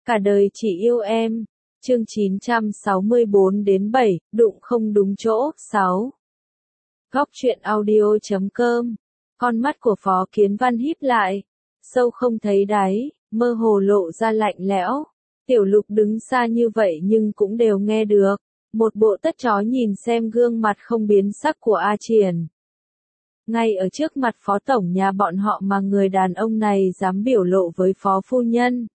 Cả đời chỉ yêu em. Chương 964 đến 7, đụng không đúng chỗ, 6. Góc truyện audio.com. Con mắt của Phó Kiến Văn híp lại, sâu không thấy đáy, mơ hồ lộ ra lạnh lẽo. Tiểu Lục đứng xa như vậy nhưng cũng đều nghe được. Một bộ tất chó nhìn xem gương mặt không biến sắc của A Triển. Ngay ở trước mặt phó tổng nhà bọn họ mà người đàn ông này dám biểu lộ với phó phu nhân.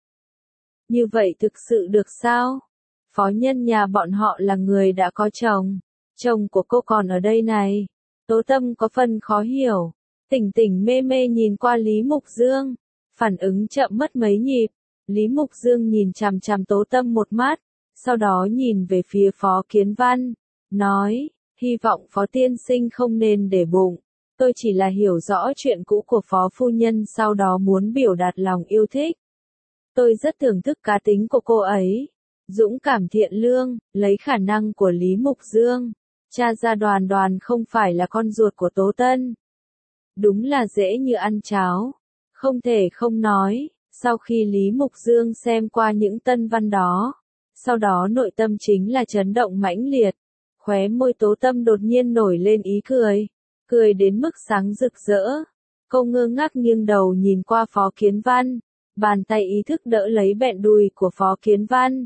Như vậy thực sự được sao? Phó nhân nhà bọn họ là người đã có chồng. Chồng của cô còn ở đây này. Tố Tâm có phần khó hiểu. Tỉnh tỉnh mê mê nhìn qua Lý Mục Dương. Phản ứng chậm mất mấy nhịp. Lý Mục Dương nhìn chằm chằm Tố Tâm một mắt. Sau đó nhìn về phía Phó Kiến Văn. Nói, hy vọng Phó tiên sinh không nên để bụng. Tôi chỉ là hiểu rõ chuyện cũ của Phó phu nhân, sau đó muốn biểu đạt lòng yêu thích. Tôi rất thưởng thức cá tính của cô ấy. Dũng cảm thiện lương, lấy khả năng của Lý Mục Dương. Cha ra Đoàn Đoàn không phải là con ruột của Tố Tân. Đúng là dễ như ăn cháo. Không thể không nói, sau khi Lý Mục Dương xem qua những tân văn đó, sau đó nội tâm chính là chấn động mãnh liệt. Khóe môi Tố Tâm đột nhiên nổi lên ý cười. Cười đến mức sáng rực rỡ. Cô ngơ ngác nghiêng đầu nhìn qua Phó Kiến Văn. Bàn tay ý thức đỡ lấy bẹn đùi của Phó Kiến Văn.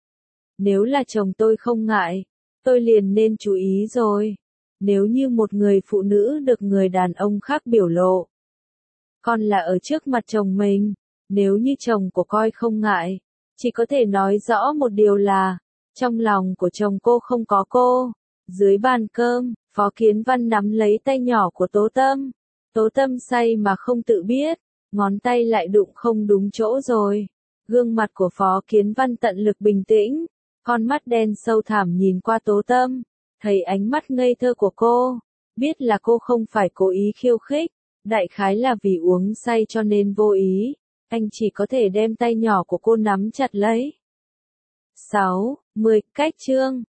Nếu là chồng tôi không ngại, tôi liền nên chú ý rồi. Nếu như một người phụ nữ được người đàn ông khác biểu lộ, còn là ở trước mặt chồng mình, nếu như chồng của coi không ngại, chỉ có thể nói rõ một điều là, trong lòng của chồng cô không có cô. Dưới bàn cơm, Phó Kiến Văn nắm lấy tay nhỏ của Tố Tâm. Tố Tâm say mà không tự biết, ngón tay lại đụng không đúng chỗ rồi. Gương mặt của Phó Kiến Văn tận lực bình tĩnh, con mắt đen sâu thẳm nhìn qua Tố Tâm, thấy ánh mắt ngây thơ của cô, biết là cô không phải cố ý khiêu khích, đại khái là vì uống say cho nên vô ý, anh chỉ có thể đem tay nhỏ của cô nắm chặt lấy. 6. 10. Cách chương.